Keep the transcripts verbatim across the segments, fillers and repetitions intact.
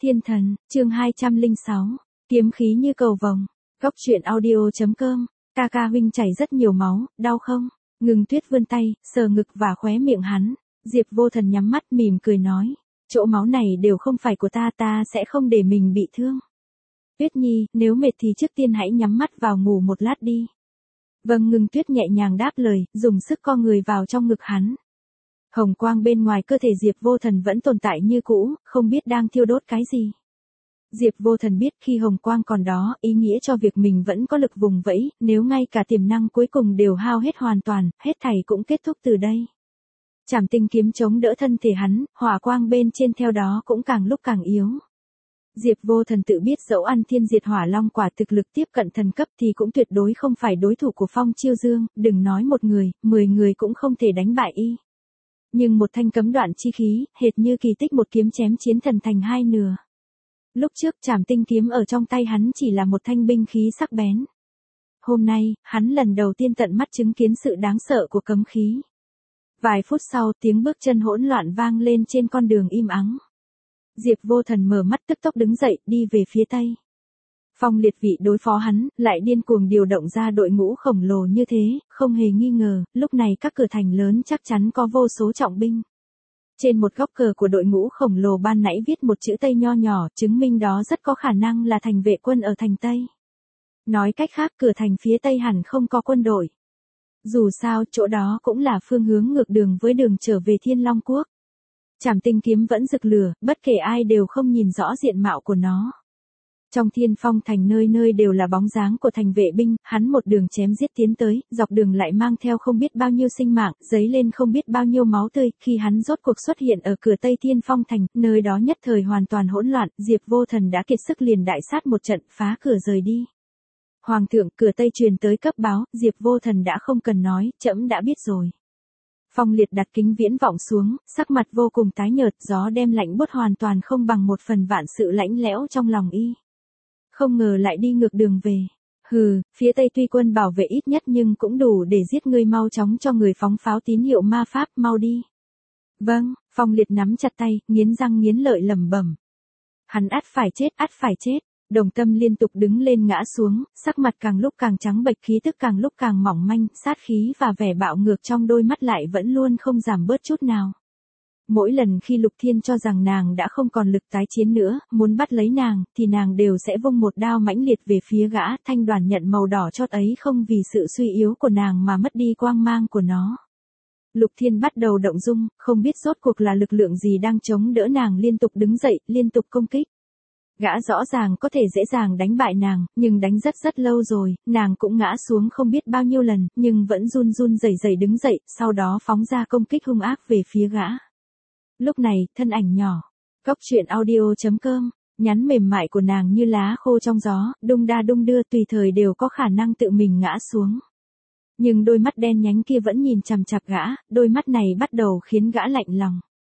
Thiên thần, chương hai trăm lẻ sáu, kiếm khí như cầu vồng. Góc truyện audio.com, ca ca huynh chảy rất nhiều máu, đau không? Ngưng Tuyết vươn tay, sờ ngực và khóe miệng hắn. Diệp Vô Thần nhắm mắt mỉm cười nói, chỗ máu này đều không phải của ta, ta sẽ không để mình bị thương. Tuyết Nhi, nếu mệt thì trước tiên hãy nhắm mắt vào ngủ một lát đi. Vâng. Ngưng Tuyết nhẹ nhàng đáp lời, dùng sức co người vào trong ngực hắn. Hồng quang bên ngoài cơ thể Diệp Vô Thần vẫn tồn tại như cũ, không biết đang thiêu đốt cái gì. Diệp Vô Thần biết khi hồng quang còn đó, ý nghĩa cho việc mình vẫn có lực vùng vẫy, nếu ngay cả tiềm năng cuối cùng đều hao hết hoàn toàn, hết thảy cũng kết thúc từ đây. Trảm Tinh kiếm chống đỡ thân thể hắn, hỏa quang bên trên theo đó cũng càng lúc càng yếu. Diệp Vô Thần tự biết dẫu ăn thiên diệt hỏa long quả thực lực tiếp cận thần cấp thì cũng tuyệt đối không phải đối thủ của Phong Chiêu Dương, đừng nói một người, mười người cũng không thể đánh bại y. Nhưng một thanh cấm đoạn chi khí, hệt như kỳ tích một kiếm chém chiến thần thành hai nửa. Lúc trước Trảm Tinh kiếm ở trong tay hắn chỉ là một thanh binh khí sắc bén. Hôm nay, hắn lần đầu tiên tận mắt chứng kiến sự đáng sợ của cấm khí. Vài phút sau, tiếng bước chân hỗn loạn vang lên trên con đường im ắng. Diệp Vô Thần mở mắt tức tốc đứng dậy, đi về phía tây. Phong Liệt vị đối phó hắn, lại điên cuồng điều động ra đội ngũ khổng lồ như thế, không hề nghi ngờ, lúc này các cửa thành lớn chắc chắn có vô số trọng binh. Trên một góc cờ của đội ngũ khổng lồ ban nãy viết một chữ Tây nho nhỏ, chứng minh đó rất có khả năng là thành vệ quân ở thành Tây. Nói cách khác, cửa thành phía Tây hẳn không có quân đội. Dù sao, chỗ đó cũng là phương hướng ngược đường với đường trở về Thiên Long Quốc. Trảm Tinh kiếm vẫn rực lửa, bất kể ai đều không nhìn rõ diện mạo của nó. Trong Thiên Phong thành nơi nơi đều là bóng dáng của thành vệ binh, hắn một đường chém giết tiến tới, dọc đường lại mang theo không biết bao nhiêu sinh mạng, dấy lên không biết bao nhiêu máu tươi, khi hắn rốt cuộc xuất hiện ở cửa Tây Thiên Phong thành, nơi đó nhất thời hoàn toàn hỗn loạn, Diệp Vô Thần đã kiệt sức liền đại sát một trận, phá cửa rời đi. Hoàng thượng, cửa Tây truyền tới cấp báo, Diệp Vô Thần đã không cần nói, trẫm đã biết rồi. Phong Liệt đặt kính viễn vọng xuống, sắc mặt vô cùng tái nhợt, gió đem lạnh buốt hoàn toàn không bằng một phần vạn sự lạnh lẽo trong lòng y. Không ngờ lại đi ngược đường về. Hừ, phía Tây tuy quân bảo vệ ít nhất nhưng cũng đủ để giết ngươi, mau chóng cho người phóng pháo tín hiệu ma pháp, mau đi. Vâng. Phong Liệt nắm chặt tay, nghiến răng nghiến lợi lẩm bẩm. Hắn ắt phải chết, ắt phải chết. Đồng Tâm liên tục đứng lên ngã xuống, sắc mặt càng lúc càng trắng bệch, khí tức càng lúc càng mỏng manh, sát khí và vẻ bạo ngược trong đôi mắt lại vẫn luôn không giảm bớt chút nào. Mỗi lần khi Lục Thiên cho rằng nàng đã không còn lực tái chiến nữa, muốn bắt lấy nàng, thì nàng đều sẽ vung một đao mãnh liệt về phía gã, thanh đoàn nhận màu đỏ chót ấy không vì sự suy yếu của nàng mà mất đi quang mang của nó. Lục Thiên bắt đầu động dung, không biết rốt cuộc là lực lượng gì đang chống đỡ nàng liên tục đứng dậy, liên tục công kích. Gã rõ ràng có thể dễ dàng đánh bại nàng, nhưng đánh rất rất lâu rồi, nàng cũng ngã xuống không biết bao nhiêu lần, nhưng vẫn run run rẩy rẩy đứng dậy, sau đó phóng ra công kích hung ác về phía gã. Lúc này, thân ảnh nhỏ, góc truyện audio.com, nhắn mềm mại của nàng như lá khô trong gió, đung đa đung đưa tùy thời đều có khả năng tự mình ngã xuống. Nhưng đôi mắt đen nhánh kia vẫn nhìn chằm chằm gã, đôi mắt này bắt đầu khiến gã lạnh lòng.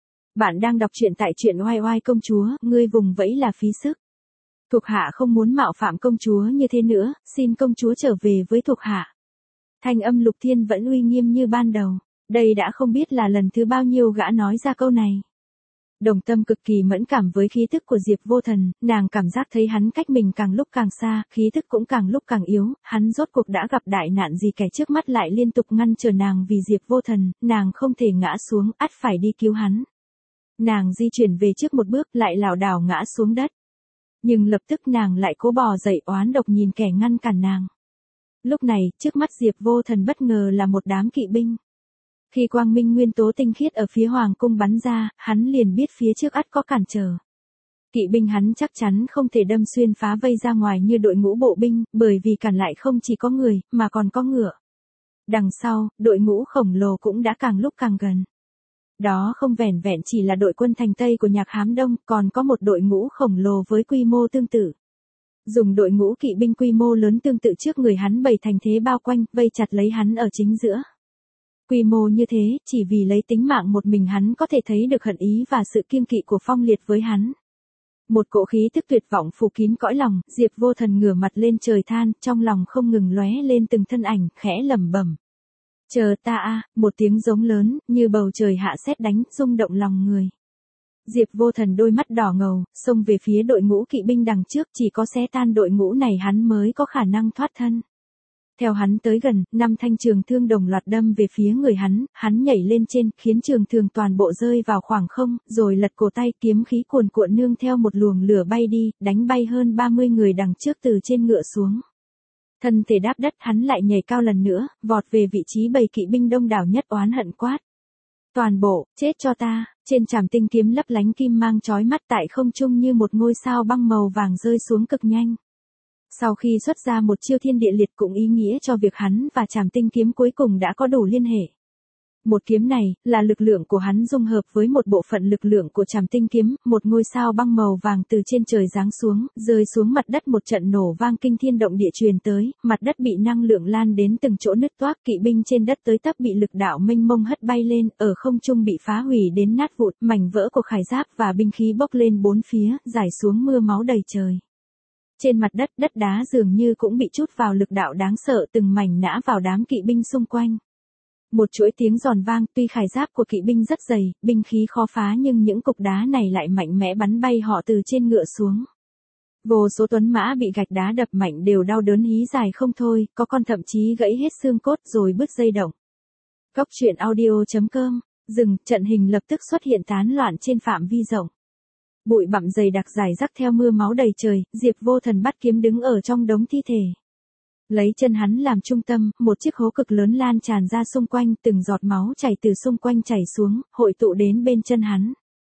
Bạn đang đọc truyện tại truyện oai oai công chúa, ngươi vùng vẫy là phí sức. Thuộc hạ không muốn mạo phạm công chúa như thế nữa, xin công chúa trở về với thuộc hạ. Thanh âm Lục Thiên vẫn uy nghiêm như ban đầu, đây đã không biết là lần thứ bao nhiêu gã nói ra câu này. Đồng Tâm cực kỳ mẫn cảm với khí tức của Diệp Vô Thần, nàng cảm giác thấy hắn cách mình càng lúc càng xa, khí tức cũng càng lúc càng yếu, hắn rốt cuộc đã gặp đại nạn gì, kẻ trước mắt lại liên tục ngăn trở nàng vì Diệp Vô Thần, nàng không thể ngã xuống, ắt phải đi cứu hắn. Nàng di chuyển về trước một bước, lại lảo đảo ngã xuống đất. Nhưng lập tức nàng lại cố bò dậy, oán độc nhìn kẻ ngăn cản nàng. Lúc này, trước mắt Diệp Vô Thần bất ngờ là một đám kỵ binh. Khi quang minh nguyên tố tinh khiết ở phía hoàng cung bắn ra, hắn liền biết phía trước ắt có cản trở. Kỵ binh hắn chắc chắn không thể đâm xuyên phá vây ra ngoài như đội ngũ bộ binh, bởi vì cản lại không chỉ có người, mà còn có ngựa. Đằng sau, đội ngũ khổng lồ cũng đã càng lúc càng gần. Đó không vẻn vẹn chỉ là đội quân thành Tây của Nhạc Hám Đông, còn có một đội ngũ khổng lồ với quy mô tương tự. Dùng đội ngũ kỵ binh quy mô lớn tương tự trước người hắn bày thành thế bao quanh, vây chặt lấy hắn ở chính giữa. Quy mô như thế, chỉ vì lấy tính mạng một mình hắn có thể thấy được hận ý và sự kiêng kỵ của Phong Liệt với hắn. Một cỗ khí tức tuyệt vọng phủ kín cõi lòng, Diệp Vô Thần ngửa mặt lên trời than, trong lòng không ngừng lóe lên từng thân ảnh, khẽ lẩm bẩm. Chờ ta a, một tiếng giống lớn, như bầu trời hạ sét đánh, rung động lòng người. Diệp Vô Thần đôi mắt đỏ ngầu, xông về phía đội ngũ kỵ binh đằng trước, chỉ có xé tan đội ngũ này hắn mới có khả năng thoát thân. Theo hắn tới gần, năm thanh trường thương đồng loạt đâm về phía người hắn, hắn nhảy lên trên, khiến trường thương toàn bộ rơi vào khoảng không, rồi lật cổ tay, kiếm khí cuồn cuộn nương theo một luồng lửa bay đi, đánh bay hơn ba mươi người đằng trước từ trên ngựa xuống. Thân thể đáp đất, hắn lại nhảy cao lần nữa, vọt về vị trí bầy kỵ binh đông đảo nhất, oán hận quát: toàn bộ, chết cho ta! Trên trảm tinh kiếm lấp lánh kim mang chói mắt, tại không trung như một ngôi sao băng màu vàng rơi xuống cực nhanh. Sau khi xuất ra một chiêu thiên địa liệt cũng ý nghĩa cho việc hắn và trảm tinh kiếm cuối cùng đã có đủ liên hệ. Một kiếm này, là lực lượng của hắn dung hợp với một bộ phận lực lượng của trảm tinh kiếm, một ngôi sao băng màu vàng từ trên trời giáng xuống, rơi xuống mặt đất, một trận nổ vang kinh thiên động địa truyền tới, mặt đất bị năng lượng lan đến từng chỗ nứt toác, kỵ binh trên đất tới tấp bị lực đạo mênh mông hất bay lên, ở không trung bị phá hủy đến nát vụn, mảnh vỡ của khải giáp và binh khí bốc lên bốn phía, rải xuống mưa máu đầy trời. Trên mặt đất, đất đá dường như cũng bị trút vào lực đạo đáng sợ, từng mảnh nã vào đám kỵ binh xung quanh. Một chuỗi tiếng giòn vang, tuy khải giáp của kỵ binh rất dày, binh khí khó phá nhưng những cục đá này lại mạnh mẽ bắn bay họ từ trên ngựa xuống. Vô số tuấn mã bị gạch đá đập mạnh đều đau đớn hí dài không thôi, có con thậm chí gãy hết xương cốt rồi bứt dây động. Cốc truyện audio chấm com, dừng, trận hình lập tức xuất hiện tán loạn trên phạm vi rộng. Bụi bặm dày đặc rải rác theo mưa máu đầy trời, Diệp Vô Thần bắt kiếm đứng ở trong đống thi thể. Lấy chân hắn làm trung tâm, một chiếc hố cực lớn lan tràn ra xung quanh, từng giọt máu chảy từ xung quanh chảy xuống, hội tụ đến bên chân hắn.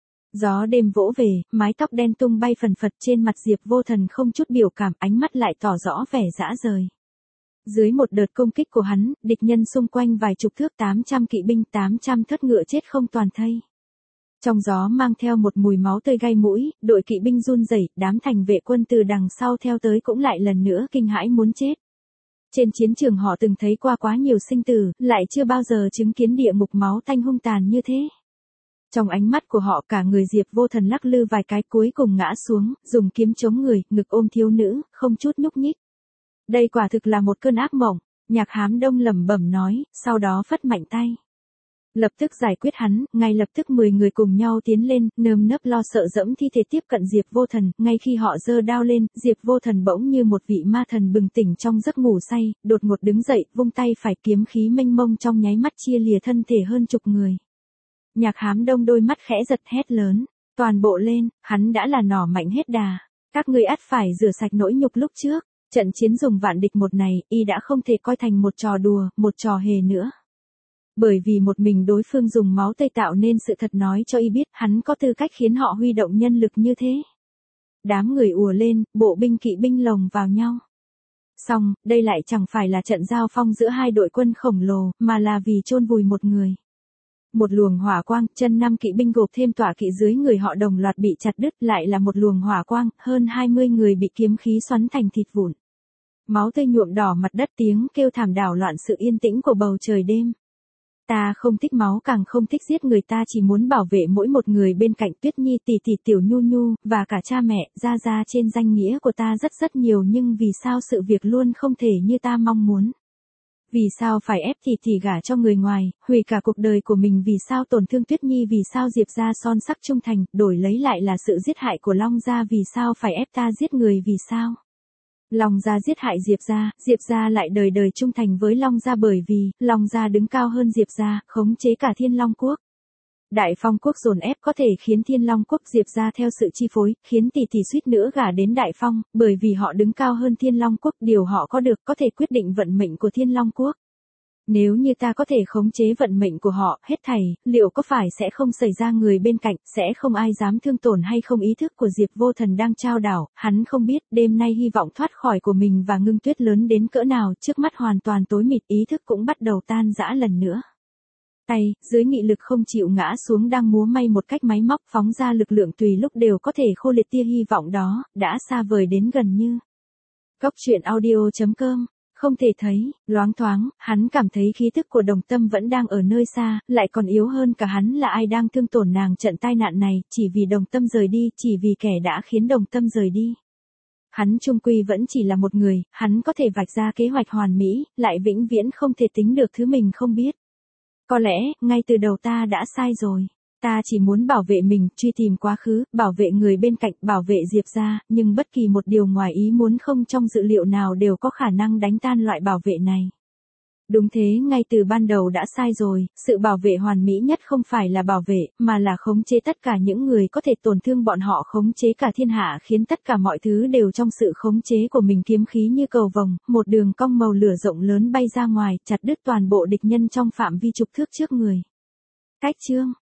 Gió đêm vỗ về, mái tóc đen tung bay phần phật, trên mặt Diệp Vô Thần không chút biểu cảm, ánh mắt lại tỏ rõ vẻ dã rời. Dưới một đợt công kích của hắn, địch nhân xung quanh vài chục thước, tám trăm kỵ binh, tám trăm thất ngựa chết không toàn thây. Trong gió mang theo một mùi máu tươi gai mũi, đội kỵ binh run rẩy, đám thành vệ quân từ đằng sau theo tới cũng lại lần nữa kinh hãi muốn chết. Trên chiến trường họ từng thấy qua quá nhiều sinh tử, lại chưa bao giờ chứng kiến địa ngục máu tanh hung tàn như thế. Trong ánh mắt của họ, cả người Diệp Vô Thần lắc lư vài cái, cuối cùng ngã xuống, dùng kiếm chống người, ngực ôm thiếu nữ, không chút nhúc nhích. Đây quả thực là một cơn ác mộng, Nhạc Hám Đông lẩm bẩm nói, sau đó phất mạnh tay. Lập tức giải quyết hắn, ngay lập tức mười người cùng nhau tiến lên, nơm nớp lo sợ dẫm thi thể tiếp cận Diệp Vô Thần, ngay khi họ giơ đao lên, Diệp Vô Thần bỗng như một vị ma thần bừng tỉnh trong giấc ngủ say, đột ngột đứng dậy, vung tay phải, kiếm khí mênh mông trong nháy mắt chia lìa thân thể hơn chục người. Nhạc Hám Đông đôi mắt khẽ giật, hét lớn, toàn bộ lên, hắn đã là nỏ mạnh hết đà, các ngươi ắt phải rửa sạch nỗi nhục lúc trước, trận chiến dùng vạn địch một này, y đã không thể coi thành một trò đùa, một trò hề nữa. Bởi vì một mình đối phương dùng máu tươi tạo nên sự thật nói cho y biết hắn có tư cách khiến họ huy động nhân lực như thế. Đám người ùa lên, bộ binh kỵ binh lồng vào nhau. Xong, đây lại chẳng phải là trận giao phong giữa hai đội quân khổng lồ, mà là vì chôn vùi một người. Một luồng hỏa quang, chân năm kỵ binh gộp thêm tọa kỵ dưới người họ đồng loạt bị chặt đứt, lại là một luồng hỏa quang, hơn hai mươi người bị kiếm khí xoắn thành thịt vụn. Máu tươi nhuộm đỏ mặt đất, tiếng kêu thảm đảo loạn sự yên tĩnh của bầu trời đêm. Ta không thích máu, càng không thích giết người, ta chỉ muốn bảo vệ mỗi một người bên cạnh, Tuyết Nhi, tỷ tỷ, Tiểu Nhu Nhu, và cả cha mẹ, gia gia, trên danh nghĩa của ta rất rất nhiều, nhưng vì sao sự việc luôn không thể như ta mong muốn? Vì sao phải ép tỷ tỷ gả cho người ngoài, hủy cả cuộc đời của mình, vì sao tổn thương Tuyết Nhi, vì sao Diệp gia son sắc trung thành, đổi lấy lại là sự giết hại của Long gia, vì sao phải ép ta giết người, vì sao? Long gia giết hại Diệp gia, Diệp gia lại đời đời trung thành với Long gia, bởi vì Long gia đứng cao hơn Diệp gia, khống chế cả Thiên Long quốc. Đại Phong quốc dồn ép có thể khiến Thiên Long quốc Diệp gia theo sự chi phối, khiến tỷ tỷ suýt nữa gả đến Đại Phong, bởi vì họ đứng cao hơn Thiên Long quốc, điều họ có được có thể quyết định vận mệnh của Thiên Long quốc. Nếu như ta có thể khống chế vận mệnh của họ, hết thảy, liệu có phải sẽ không xảy ra người bên cạnh, sẽ không ai dám thương tổn hay không? Ý thức của Diệp Vô Thần đang trao đảo, hắn không biết, đêm nay hy vọng thoát khỏi của mình và Ngưng Tuyết lớn đến cỡ nào, trước mắt hoàn toàn tối mịt, ý thức cũng bắt đầu tan rã lần nữa. Tay, dưới nghị lực không chịu ngã xuống đang múa may một cách máy móc, phóng ra lực lượng tùy lúc đều có thể khô liệt tia hy vọng đó, đã xa vời đến gần như. Cốc truyện audio chấm com. Không thể thấy, loáng thoáng, hắn cảm thấy khí tức của Đồng Tâm vẫn đang ở nơi xa, lại còn yếu hơn cả hắn là ai đang thương tổn nàng trận tai nạn này, chỉ vì Đồng Tâm rời đi, chỉ vì kẻ đã khiến Đồng Tâm rời đi. Hắn chung quy vẫn chỉ là một người, hắn có thể vạch ra kế hoạch hoàn mỹ, lại vĩnh viễn không thể tính được thứ mình không biết. Có lẽ, ngay từ đầu ta đã sai rồi. Ta chỉ muốn bảo vệ mình, truy tìm quá khứ, bảo vệ người bên cạnh, bảo vệ Diệp gia, nhưng bất kỳ một điều ngoài ý muốn không trong dự liệu nào đều có khả năng đánh tan loại bảo vệ này. Đúng thế, ngay từ ban đầu đã sai rồi, sự bảo vệ hoàn mỹ nhất không phải là bảo vệ, mà là khống chế tất cả những người có thể tổn thương bọn họ, khống chế cả thiên hạ, khiến tất cả mọi thứ đều trong sự khống chế của mình. Kiếm khí như cầu vồng, một đường cong màu lửa rộng lớn bay ra ngoài, chặt đứt toàn bộ địch nhân trong phạm vi chục thước trước người. Cách chương